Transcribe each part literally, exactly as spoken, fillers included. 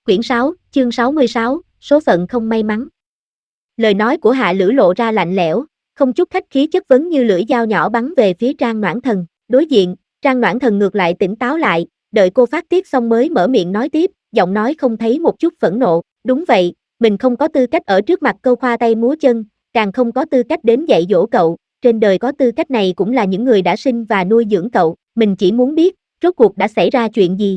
Quyển sáu, chương sáu mươi sáu, số phận không may mắn. Lời nói của Hạ Lữ lộ ra lạnh lẽo, không chút khách khí chất vấn như lưỡi dao nhỏ bắn về phía Trang Noãn Thần. Đối diện, Trang Noãn Thần ngược lại tỉnh táo lại, đợi cô phát tiết xong mới mở miệng nói tiếp, giọng nói không thấy một chút phẫn nộ. Đúng vậy, mình không có tư cách ở trước mặt câu khoa tay múa chân, càng không có tư cách đến dạy dỗ cậu, trên đời có tư cách này cũng là những người đã sinh và nuôi dưỡng cậu, mình chỉ muốn biết, rốt cuộc đã xảy ra chuyện gì.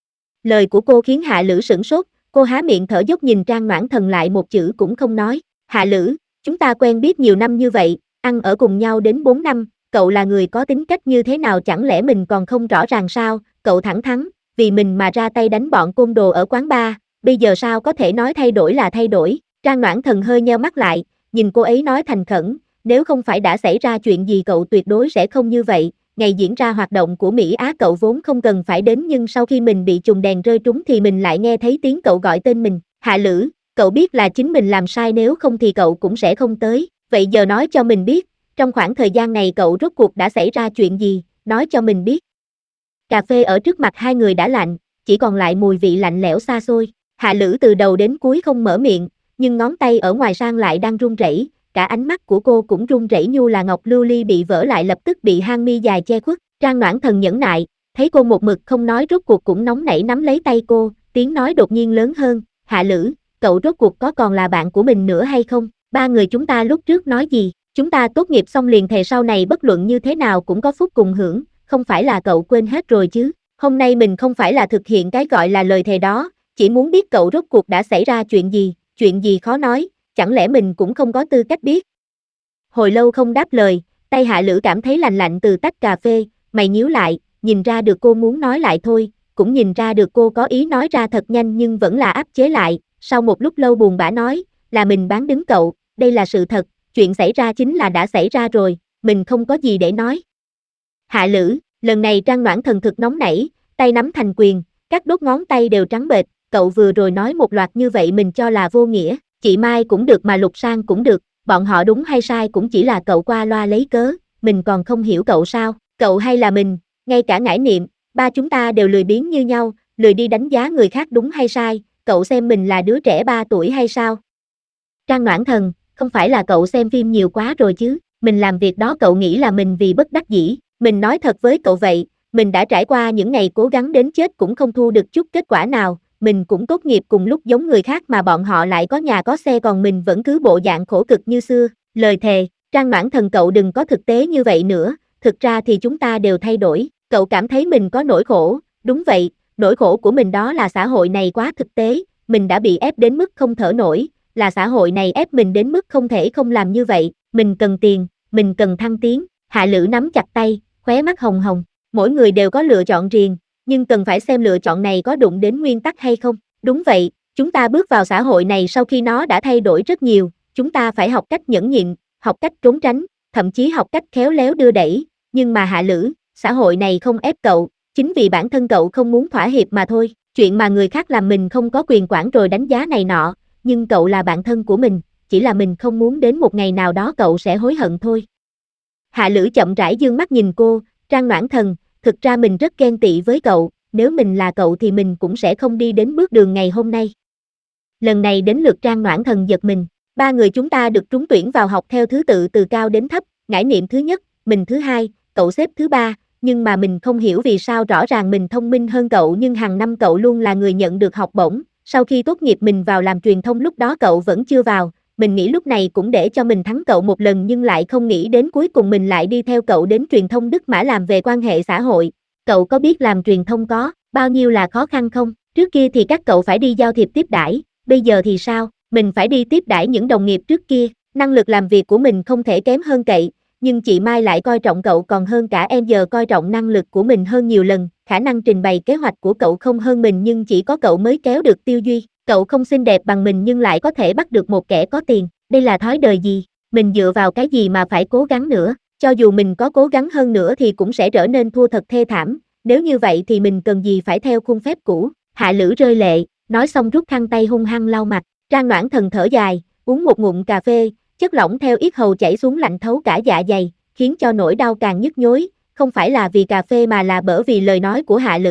Lời của cô khiến Hạ Lữ sửng sốt, cô há miệng thở dốc nhìn Trang Noãn Thần lại một chữ cũng không nói. Hạ Lữ, chúng ta quen biết nhiều năm như vậy, ăn ở cùng nhau đến bốn năm, cậu là người có tính cách như thế nào chẳng lẽ mình còn không rõ ràng sao, cậu thẳng thắn, vì mình mà ra tay đánh bọn côn đồ ở quán bar, bây giờ sao có thể nói thay đổi là thay đổi. Trang Noãn Thần hơi nheo mắt lại, nhìn cô ấy nói thành khẩn, nếu không phải đã xảy ra chuyện gì cậu tuyệt đối sẽ không như vậy. Ngày diễn ra hoạt động của Mỹ Á cậu vốn không cần phải đến nhưng sau khi mình bị trùng đèn rơi trúng thì mình lại nghe thấy tiếng cậu gọi tên mình. Hạ Lữ, cậu biết là chính mình làm sai nếu không thì cậu cũng sẽ không tới, vậy giờ nói cho mình biết, trong khoảng thời gian này cậu rốt cuộc đã xảy ra chuyện gì, nói cho mình biết. Cà phê ở trước mặt hai người đã lạnh, chỉ còn lại mùi vị lạnh lẽo xa xôi. Hạ Lữ từ đầu đến cuối không mở miệng, nhưng ngón tay ở ngoài sang lại đang run rẩy. Cả ánh mắt của cô cũng run rẩy như là ngọc lưu ly bị vỡ lại lập tức bị hang mi dài che khuất. Trang Noãn Thần nhẫn nại, thấy cô một mực không nói rốt cuộc cũng nóng nảy nắm lấy tay cô, tiếng nói đột nhiên lớn hơn, Hạ Lữ, cậu rốt cuộc có còn là bạn của mình nữa hay không? Ba người chúng ta lúc trước nói gì? Chúng ta tốt nghiệp xong liền thề sau này bất luận như thế nào cũng có phúc cùng hưởng, không phải là cậu quên hết rồi chứ? Hôm nay mình không phải là thực hiện cái gọi là lời thề đó, chỉ muốn biết cậu rốt cuộc đã xảy ra chuyện gì, chuyện gì khó nói. Chẳng lẽ mình cũng không có tư cách biết? Hồi lâu không đáp lời, tay Hạ Lữ cảm thấy lạnh lạnh từ tách cà phê, mày nhíu lại, nhìn ra được cô muốn nói lại thôi, cũng nhìn ra được cô có ý nói ra thật nhanh nhưng vẫn là áp chế lại, sau một lúc lâu buồn bã nói, là mình bán đứng cậu, đây là sự thật, chuyện xảy ra chính là đã xảy ra rồi, mình không có gì để nói. Hạ Lữ, lần này Trang Noãn Thần thực nóng nảy, tay nắm thành quyền, các đốt ngón tay đều trắng bệch, cậu vừa rồi nói một loạt như vậy mình cho là vô nghĩa. Chị Mai cũng được mà Lục Sang cũng được, bọn họ đúng hay sai cũng chỉ là cậu qua loa lấy cớ, mình còn không hiểu cậu sao, cậu hay là mình, ngay cả Ngải Niệm, ba chúng ta đều lười biếng như nhau, lười đi đánh giá người khác đúng hay sai, cậu xem mình là đứa trẻ ba tuổi hay sao? Trang Noãn Thần, không phải là cậu xem phim nhiều quá rồi chứ, mình làm việc đó cậu nghĩ là mình vì bất đắc dĩ, mình nói thật với cậu vậy, mình đã trải qua những ngày cố gắng đến chết cũng không thu được chút kết quả nào. Mình cũng tốt nghiệp cùng lúc giống người khác mà bọn họ lại có nhà có xe còn mình vẫn cứ bộ dạng khổ cực như xưa, lời thề, Trang Noãn Thần cậu đừng có thực tế như vậy nữa, thực ra thì chúng ta đều thay đổi, cậu cảm thấy mình có nỗi khổ, đúng vậy, nỗi khổ của mình đó là xã hội này quá thực tế, mình đã bị ép đến mức không thở nổi, là xã hội này ép mình đến mức không thể không làm như vậy, mình cần tiền, mình cần thăng tiến. Hạ Lữ nắm chặt tay, khóe mắt hồng hồng, mỗi người đều có lựa chọn riêng. Nhưng cần phải xem lựa chọn này có đụng đến nguyên tắc hay không. Đúng vậy, chúng ta bước vào xã hội này sau khi nó đã thay đổi rất nhiều, chúng ta phải học cách nhẫn nhịn, học cách trốn tránh, thậm chí học cách khéo léo đưa đẩy, nhưng mà Hạ Lữ, xã hội này không ép cậu, chính vì bản thân cậu không muốn thỏa hiệp mà thôi, chuyện mà người khác làm mình không có quyền quản rồi đánh giá này nọ, nhưng cậu là bạn thân của mình, chỉ là mình không muốn đến một ngày nào đó cậu sẽ hối hận thôi. Hạ Lữ chậm rãi dương mắt nhìn cô, Trang Noãn Thần, thực ra mình rất ghen tị với cậu, nếu mình là cậu thì mình cũng sẽ không đi đến bước đường ngày hôm nay. Lần này đến lượt Trang Noãn Thần giật mình, ba người chúng ta được trúng tuyển vào học theo thứ tự từ cao đến thấp, Ngải Niệm thứ nhất, mình thứ hai, cậu xếp thứ ba, nhưng mà mình không hiểu vì sao rõ ràng mình thông minh hơn cậu nhưng hàng năm cậu luôn là người nhận được học bổng, sau khi tốt nghiệp mình vào làm truyền thông lúc đó cậu vẫn chưa vào. Mình nghĩ lúc này cũng để cho mình thắng cậu một lần nhưng lại không nghĩ đến cuối cùng mình lại đi theo cậu đến truyền thông Đức Mã làm về quan hệ xã hội. Cậu có biết làm truyền thông có bao nhiêu là khó khăn không? Trước kia thì các cậu phải đi giao thiệp tiếp đãi, bây giờ thì sao? Mình phải đi tiếp đãi những đồng nghiệp trước kia, năng lực làm việc của mình không thể kém hơn cậy, nhưng chị Mai lại coi trọng cậu còn hơn cả em giờ coi trọng năng lực của mình hơn nhiều lần, khả năng trình bày kế hoạch của cậu không hơn mình nhưng chỉ có cậu mới kéo được tiêu duy. Cậu không xinh đẹp bằng mình nhưng lại có thể bắt được một kẻ có tiền, đây là thói đời gì, mình dựa vào cái gì mà phải cố gắng nữa, cho dù mình có cố gắng hơn nữa thì cũng sẽ trở nên thua thật thê thảm, nếu như vậy thì mình cần gì phải theo khuôn phép cũ. Hạ Lữ rơi lệ, nói xong rút khăn tay hung hăng lau mặt, Trang Noãn Thần thở dài, uống một ngụm cà phê, chất lỏng theo yết hầu chảy xuống lạnh thấu cả dạ dày, khiến cho nỗi đau càng nhức nhối, không phải là vì cà phê mà là bởi vì lời nói của Hạ Lữ.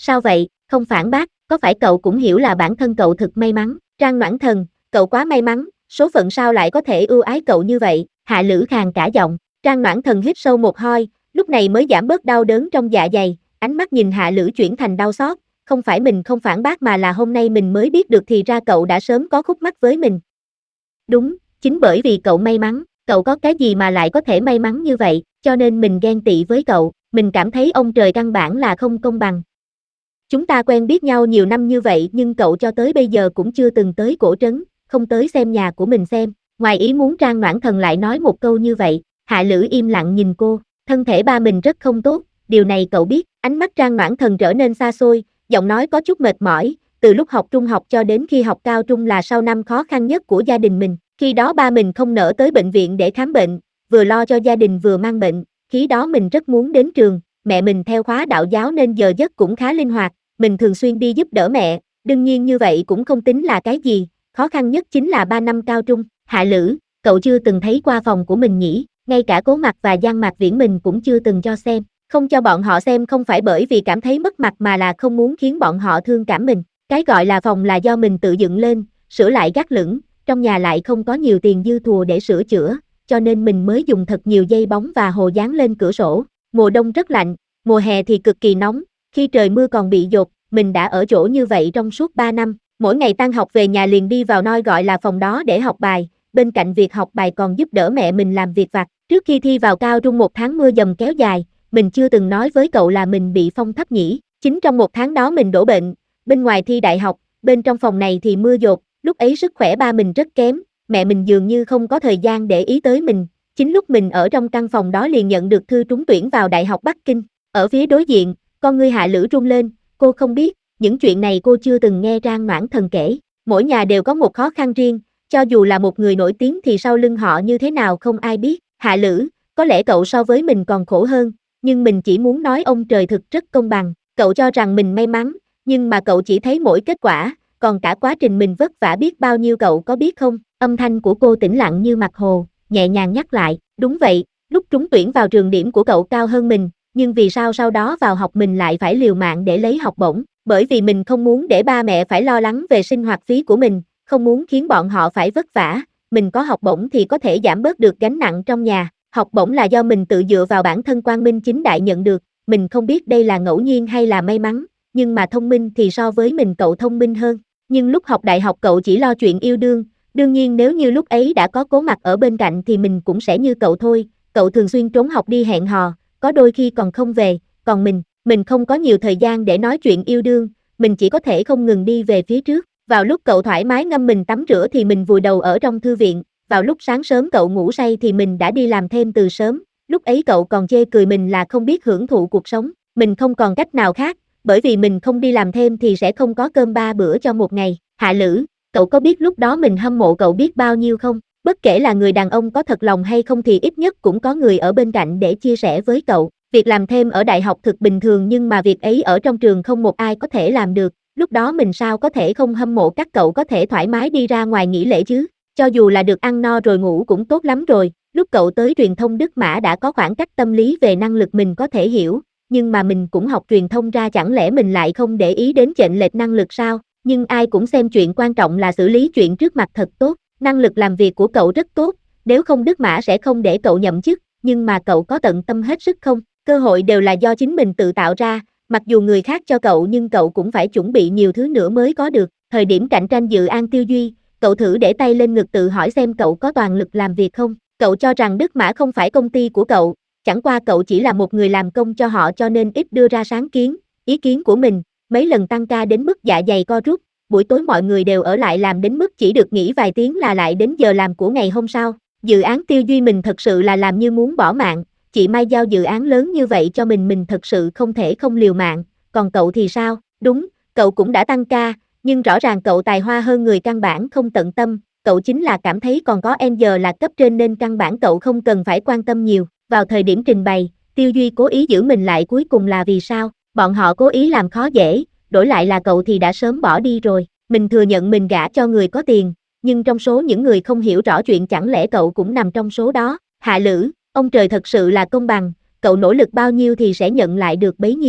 Sao vậy, không phản bác, có phải cậu cũng hiểu là bản thân cậu thực may mắn, Trang Noãn Thần, cậu quá may mắn, số phận sao lại có thể ưu ái cậu như vậy, Hạ Lữ khàn cả giọng, Trang Noãn Thần hít sâu một hơi, lúc này mới giảm bớt đau đớn trong dạ dày, ánh mắt nhìn Hạ Lữ chuyển thành đau xót, không phải mình không phản bác mà là hôm nay mình mới biết được thì ra cậu đã sớm có khúc mắc với mình. Đúng, chính bởi vì cậu may mắn, cậu có cái gì mà lại có thể may mắn như vậy, cho nên mình ghen tị với cậu, mình cảm thấy ông trời căn bản là không công bằng. Chúng ta quen biết nhau nhiều năm như vậy nhưng cậu cho tới bây giờ cũng chưa từng tới cổ trấn, không tới xem nhà của mình xem, ngoài ý muốn Trang Noãn Thần lại nói một câu như vậy, Hạ Lữ im lặng nhìn cô, thân thể ba mình rất không tốt, điều này cậu biết, ánh mắt Trang Noãn Thần trở nên xa xôi, giọng nói có chút mệt mỏi, từ lúc học trung học cho đến khi học cao trung là sau năm khó khăn nhất của gia đình mình, khi đó ba mình không nỡ tới bệnh viện để khám bệnh, vừa lo cho gia đình vừa mang bệnh, khi đó mình rất muốn đến trường, mẹ mình theo khóa đạo giáo nên giờ giấc cũng khá linh hoạt, mình thường xuyên đi giúp đỡ mẹ, đương nhiên như vậy cũng không tính là cái gì, khó khăn nhất chính là ba năm cao trung, Hạ Lữ, cậu chưa từng thấy qua phòng của mình nhỉ, ngay cả Cố Mặc và Giang Mạc Viễn mình cũng chưa từng cho xem, không cho bọn họ xem không phải bởi vì cảm thấy mất mặt mà là không muốn khiến bọn họ thương cảm mình, cái gọi là phòng là do mình tự dựng lên, sửa lại gác lửng, trong nhà lại không có nhiều tiền dư thùa để sửa chữa, cho nên mình mới dùng thật nhiều dây bóng và hồ dán lên cửa sổ, mùa đông rất lạnh, mùa hè thì cực kỳ nóng, khi trời mưa còn bị dột, mình đã ở chỗ như vậy trong suốt ba năm, mỗi ngày tan học về nhà liền đi vào nơi gọi là phòng đó để học bài, bên cạnh việc học bài còn giúp đỡ mẹ mình làm việc vặt, trước khi thi vào cao trung một tháng mưa dầm kéo dài, mình chưa từng nói với cậu là mình bị phong thấp nhỉ, chính trong một tháng đó mình đổ bệnh, bên ngoài thi đại học, bên trong phòng này thì mưa dột, lúc ấy sức khỏe ba mình rất kém, mẹ mình dường như không có thời gian để ý tới mình, chính lúc mình ở trong căn phòng đó liền nhận được thư trúng tuyển vào Đại học Bắc Kinh, ở phía đối diện, con ngươi Hạ Lữ run lên, cô không biết, những chuyện này cô chưa từng nghe Trang Noãn Thần kể, mỗi nhà đều có một khó khăn riêng, cho dù là một người nổi tiếng thì sau lưng họ như thế nào không ai biết, Hạ Lữ, có lẽ cậu so với mình còn khổ hơn, nhưng mình chỉ muốn nói ông trời thực rất công bằng, cậu cho rằng mình may mắn, nhưng mà cậu chỉ thấy mỗi kết quả, còn cả quá trình mình vất vả biết bao nhiêu cậu có biết không, âm thanh của cô tĩnh lặng như mặt hồ, nhẹ nhàng nhắc lại, đúng vậy, lúc trúng tuyển vào trường điểm của cậu cao hơn mình, nhưng vì sao sau đó vào học mình lại phải liều mạng để lấy học bổng, bởi vì mình không muốn để ba mẹ phải lo lắng về sinh hoạt phí của mình, không muốn khiến bọn họ phải vất vả, mình có học bổng thì có thể giảm bớt được gánh nặng trong nhà, học bổng là do mình tự dựa vào bản thân quang minh chính đại nhận được, mình không biết đây là ngẫu nhiên hay là may mắn, nhưng mà thông minh thì so với mình cậu thông minh hơn, nhưng lúc học đại học cậu chỉ lo chuyện yêu đương, đương nhiên nếu như lúc ấy đã có Cố Mặc ở bên cạnh thì mình cũng sẽ như cậu thôi, cậu thường xuyên trốn học đi hẹn hò, có đôi khi còn không về, còn mình, mình không có nhiều thời gian để nói chuyện yêu đương, mình chỉ có thể không ngừng đi về phía trước, vào lúc cậu thoải mái ngâm mình tắm rửa thì mình vùi đầu ở trong thư viện, vào lúc sáng sớm cậu ngủ say thì mình đã đi làm thêm từ sớm, lúc ấy cậu còn chê cười mình là không biết hưởng thụ cuộc sống, mình không còn cách nào khác, bởi vì mình không đi làm thêm thì sẽ không có cơm ba bữa cho một ngày, Hạ Lữ, cậu có biết lúc đó mình hâm mộ cậu biết bao nhiêu không? Bất kể là người đàn ông có thật lòng hay không thì ít nhất cũng có người ở bên cạnh để chia sẻ với cậu. Việc làm thêm ở đại học thực bình thường nhưng mà việc ấy ở trong trường không một ai có thể làm được. Lúc đó mình sao có thể không hâm mộ các cậu có thể thoải mái đi ra ngoài nghỉ lễ chứ? Cho dù là được ăn no rồi ngủ cũng tốt lắm rồi. Lúc cậu tới truyền thông Đức Mã đã có khoảng cách tâm lý về năng lực mình có thể hiểu. Nhưng mà mình cũng học truyền thông ra chẳng lẽ mình lại không để ý đến chênh lệch năng lực sao? Nhưng ai cũng xem chuyện quan trọng là xử lý chuyện trước mặt thật tốt. Năng lực làm việc của cậu rất tốt, nếu không Đức Mã sẽ không để cậu nhậm chức, nhưng mà cậu có tận tâm hết sức không? Cơ hội đều là do chính mình tự tạo ra, mặc dù người khác cho cậu nhưng cậu cũng phải chuẩn bị nhiều thứ nữa mới có được. Thời điểm cạnh tranh dự án Tiêu Duy, cậu thử để tay lên ngực tự hỏi xem cậu có toàn lực làm việc không? Cậu cho rằng Đức Mã không phải công ty của cậu, chẳng qua cậu chỉ là một người làm công cho họ cho nên ít đưa ra sáng kiến, ý kiến của mình, mấy lần tăng ca đến mức dạ dày co rút. Buổi tối mọi người đều ở lại làm đến mức chỉ được nghỉ vài tiếng là lại đến giờ làm của ngày hôm sau. Dự án Tiêu Duy mình thật sự là làm như muốn bỏ mạng, chị Mai giao dự án lớn như vậy cho mình mình thật sự không thể không liều mạng, còn cậu thì sao? Đúng, cậu cũng đã tăng ca, nhưng rõ ràng cậu tài hoa hơn người căn bản không tận tâm, cậu chính là cảm thấy còn có em giờ là cấp trên nên căn bản cậu không cần phải quan tâm nhiều. Vào thời điểm trình bày, Tiêu Duy cố ý giữ mình lại cuối cùng là vì sao? Bọn họ cố ý làm khó dễ, đổi lại là cậu thì đã sớm bỏ đi rồi. Mình thừa nhận mình gả cho người có tiền, nhưng trong số những người không hiểu rõ chuyện chẳng lẽ cậu cũng nằm trong số đó. Hạ Lữ, ông trời thật sự là công bằng, cậu nỗ lực bao nhiêu thì sẽ nhận lại được bấy nhiêu.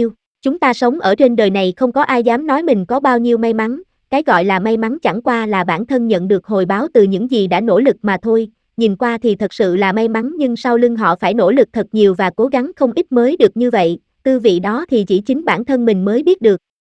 Chúng ta sống ở trên đời này không có ai dám nói mình có bao nhiêu may mắn, cái gọi là may mắn chẳng qua là bản thân nhận được hồi báo từ những gì đã nỗ lực mà thôi, nhìn qua thì thật sự là may mắn nhưng sau lưng họ phải nỗ lực thật nhiều và cố gắng không ít mới được như vậy, tư vị đó thì chỉ chính bản thân mình mới biết được.